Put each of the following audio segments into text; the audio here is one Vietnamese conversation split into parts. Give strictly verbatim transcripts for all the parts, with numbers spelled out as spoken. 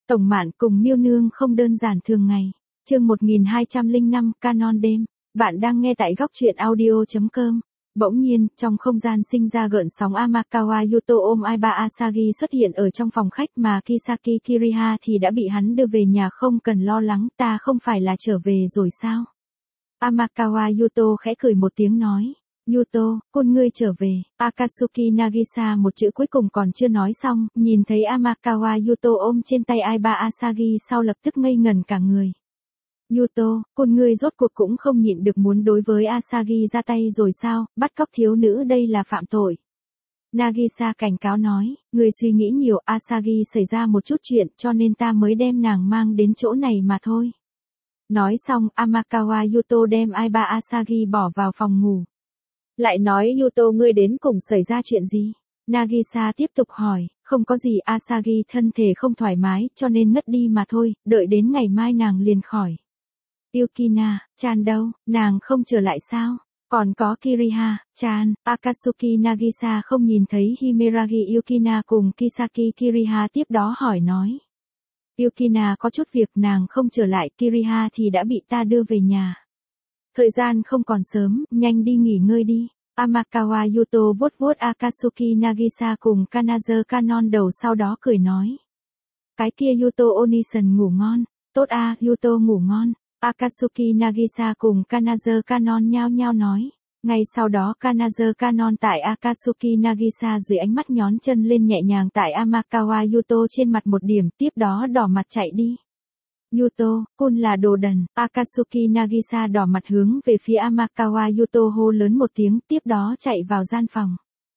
Tổng Mạn cùng Miêu Nương không đơn giản thường ngày. Chương một nghìn hai trăm lẻ năm Canon đêm. Bạn đang nghe tại góc truyện audio chấm com. Bỗng nhiên, trong không gian sinh ra gợn sóng, Amakawa Yuto ôm Aiba Asagi xuất hiện ở trong phòng khách, mà Kisaki Kiriha thì đã bị hắn đưa về nhà. Không cần lo lắng, ta không phải là trở về rồi sao? Amakawa Yuto khẽ cười một tiếng nói. Yuto, con ngươi trở về. Akatsuki Nagisa một chữ cuối cùng còn chưa nói xong, nhìn thấy Amakawa Yuto ôm trên tay Aiba Asagi sau lập tức ngây ngẩn cả người. Yuto, con ngươi rốt cuộc cũng không nhịn được muốn đối với Asagi ra tay rồi sao? Bắt cóc thiếu nữ đây là phạm tội. Nagisa cảnh cáo nói, người suy nghĩ nhiều, Asagi xảy ra một chút chuyện cho nên ta mới đem nàng mang đến chỗ này mà thôi. Nói xong, Amakawa Yuto đem Aiba Asagi bỏ vào phòng ngủ. Lại nói Yuto, ngươi đến cùng xảy ra chuyện gì? Nagisa tiếp tục hỏi. Không có gì, Asagi thân thể không thoải mái cho nên ngất đi mà thôi, đợi đến ngày mai nàng liền khỏi. Yukina, chan đâu, nàng không trở lại sao? Còn có Kiriha, chan. Akatsuki Nagisa không nhìn thấy Himeragi Yukina cùng Kisaki Kiriha, tiếp đó hỏi nói. Yukina có chút việc, nàng không trở lại, Kiriha thì đã bị ta đưa về nhà. Thời gian không còn sớm, nhanh đi nghỉ ngơi đi. Amakawa Yuto vuốt vuốt Akatsuki Nagisa cùng Kanazo Kanon đầu, sau đó cười nói. Cái kia Yuto Onisan ngủ ngon. Tốt a, Yuto ngủ ngon. Akatsuki Nagisa cùng Kanazo Kanon nhao nhao nói. Ngay sau đó Kanazo Kanon tại Akatsuki Nagisa dưới ánh mắt nhón chân lên nhẹ nhàng tại Amakawa Yuto trên mặt một điểm, tiếp đó đỏ mặt chạy đi. Yuto, cun là đồ đần. Akatsuki Nagisa đỏ mặt hướng về phía Amakawa Yuto hô lớn một tiếng, tiếp đó chạy vào gian phòng.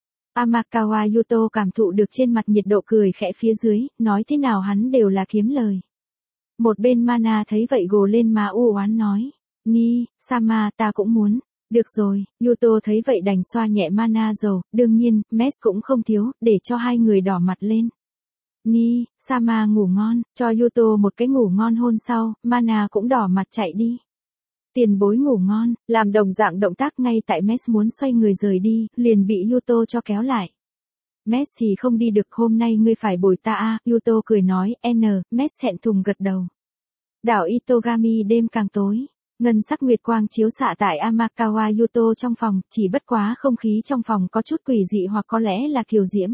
Amakawa Yuto cảm thụ được trên mặt nhiệt độ, cười khẽ phía dưới, nói thế nào hắn đều là kiếm lời. Một bên Mana thấy vậy gồ lên má u oán nói. Ni, Sama, ta cũng muốn. Được rồi, Yuto thấy vậy đành xoa nhẹ Mana dầu, đương nhiên, mess cũng không thiếu, để cho hai người đỏ mặt lên. Ni, Sama ngủ ngon, cho Yuto một cái ngủ ngon hôn sau, Mana cũng đỏ mặt chạy đi. Tiền bối ngủ ngon, làm đồng dạng động tác ngay tại Mess muốn xoay người rời đi, liền bị Yuto cho kéo lại. Mess thì không đi được, hôm nay ngươi phải bồi ta a, Yuto cười nói, N, Mess thẹn thùng gật đầu. Đảo Itogami đêm càng tối, ngân sắc nguyệt quang chiếu xạ tại Amakawa Yuto trong phòng, chỉ bất quá không khí trong phòng có chút quỷ dị, hoặc có lẽ là kiều diễm.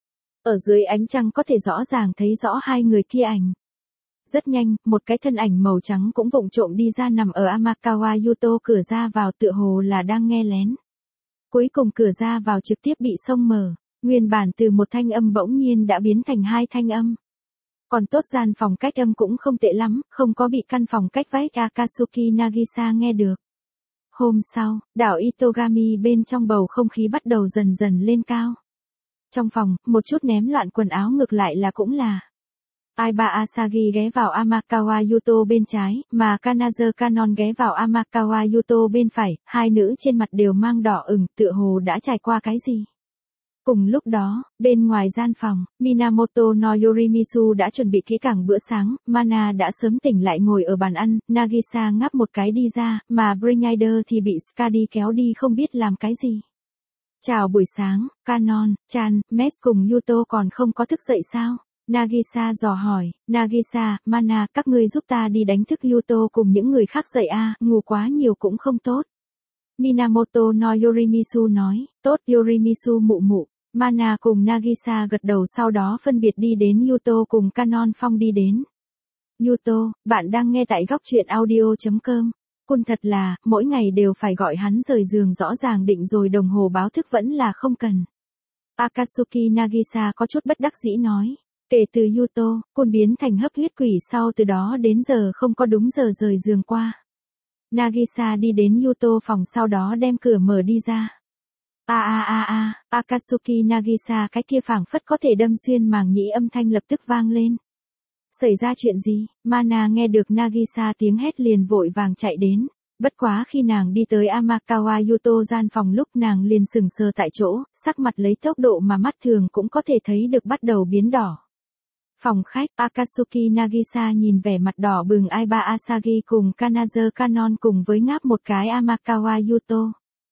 Ở dưới ánh trăng có thể rõ ràng thấy rõ hai người kia ảnh. Rất nhanh, một cái thân ảnh màu trắng cũng vụng trộm đi ra, nằm ở Amakawa Yuto cửa ra vào, tựa hồ là đang nghe lén. Cuối cùng cửa ra vào trực tiếp bị xông mở, nguyên bản từ một thanh âm bỗng nhiên đã biến thành hai thanh âm. Còn tốt gian phòng cách âm cũng không tệ lắm, không có bị căn phòng cách vách Akatsuki Nagisa nghe được. Hôm sau, đảo Itogami bên trong bầu không khí bắt đầu dần dần lên cao. Trong phòng, một chút ném loạn quần áo, ngược lại là cũng là. Aiba Asagi ghé vào Amakawa Yuto bên trái, mà Kanazo Kanon ghé vào Amakawa Yuto bên phải, hai nữ trên mặt đều mang đỏ ửng, tựa hồ đã trải qua cái gì. Cùng lúc đó, bên ngoài gian phòng, Minamoto no Yorimizu đã chuẩn bị kỹ càng bữa sáng, Mana đã sớm tỉnh lại ngồi ở bàn ăn, Nagisa ngáp một cái đi ra, mà Brignider thì bị Skadi kéo đi không biết làm cái gì. Chào buổi sáng, Kanon, Chan, Mess cùng Yuto còn không có thức dậy sao? Nagisa dò hỏi. Nagisa, Mana, các ngươi giúp ta đi đánh thức Yuto cùng những người khác dậy a, ngủ quá nhiều cũng không tốt. Minamoto no Yorimizu nói. Tốt Yorimizu mụ mụ. Mana cùng Nagisa gật đầu, sau đó phân biệt đi đến Yuto cùng Kanon Phong đi đến. Yuto, bạn đang nghe tại góc truyện audio chấm com. Cun thật là, mỗi ngày đều phải gọi hắn rời giường, rõ ràng định rồi đồng hồ báo thức vẫn là không cần. Akatsuki Nagisa có chút bất đắc dĩ nói. Kể từ Yuto, Cun biến thành hấp huyết quỷ sau, từ đó đến giờ không có đúng giờ rời giường qua. Nagisa đi đến Yuto phòng, sau đó đem cửa mở đi ra. A a a a, Akatsuki Nagisa cái kia phảng phất có thể đâm xuyên màng nhĩ âm thanh lập tức vang lên. Xảy ra chuyện gì? Mana nghe được Nagisa tiếng hét liền vội vàng chạy đến. Bất quá khi nàng đi tới Amakawa Yuto gian phòng, lúc nàng liền sừng sờ tại chỗ, sắc mặt lấy tốc độ mà mắt thường cũng có thể thấy được bắt đầu biến đỏ. Phòng khách, Akatsuki Nagisa nhìn vẻ mặt đỏ bừng Aiba Asagi cùng Kanazo Kanon cùng với ngáp một cái Amakawa Yuto.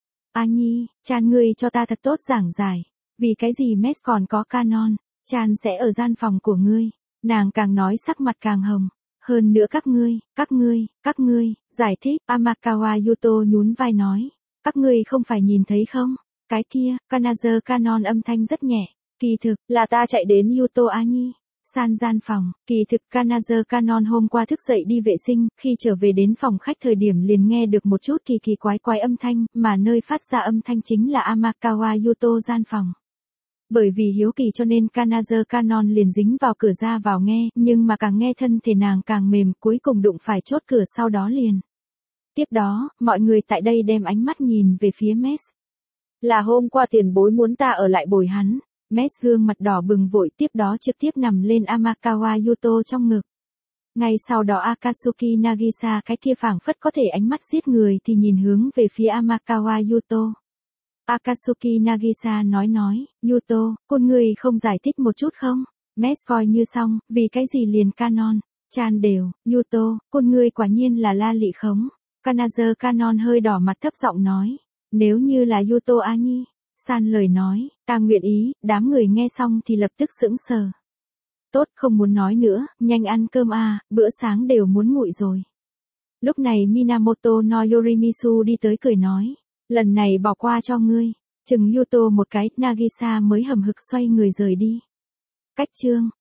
A Nhi, Chan ngươi cho ta thật tốt giảng giải. Vì cái gì Mess còn có Kanon? Chan sẽ ở gian phòng của ngươi. Nàng càng nói sắc mặt càng hồng. Hơn nữa các ngươi, các ngươi, các ngươi, giải thích, Amakawa Yuto nhún vai nói. Các ngươi không phải nhìn thấy không? Cái kia, Kanazo Kanon âm thanh rất nhẹ. Kỳ thực, là ta chạy đến Yuto Ani. San gian phòng, kỳ thực Kanazo Kanon hôm qua thức dậy đi vệ sinh, khi trở về đến phòng khách thời điểm liền nghe được một chút kỳ kỳ quái quái âm thanh, mà nơi phát ra âm thanh chính là Amakawa Yuto gian phòng. Bởi vì hiếu kỳ cho nên Kanazo Kanon liền dính vào cửa ra vào nghe, nhưng mà càng nghe thân thể nàng càng mềm, cuối cùng đụng phải chốt cửa sau đó liền. Tiếp đó, mọi người tại đây đem ánh mắt nhìn về phía Mess. Là hôm qua tiền bối muốn ta ở lại bồi hắn. Mess gương mặt đỏ bừng vội tiếp đó trực tiếp nằm lên Amakawa Yuto trong ngực. Ngay sau đó Akatsuki Nagisa cái kia phảng phất có thể ánh mắt giết người thì nhìn hướng về phía Amakawa Yuto. Akatsuki Nagisa nói nói, Yuto, con người không giải thích một chút không? Mess coi như xong, vì cái gì liền Kanon, chan đều, Yuto, con người quả nhiên là la lị khống. Kanazo Kanon hơi đỏ mặt thấp giọng nói, nếu như là Yuto Ani. San lời nói, ta nguyện ý, đám người nghe xong thì lập tức sững sờ. Tốt, không muốn nói nữa, nhanh ăn cơm à, bữa sáng đều muốn nguội rồi. Lúc này Minamoto no Yorimizu đi tới cười nói, lần này bỏ qua cho ngươi. Chừng Yuto một cái, Nagisa mới hầm hực xoay người rời đi. Cách chương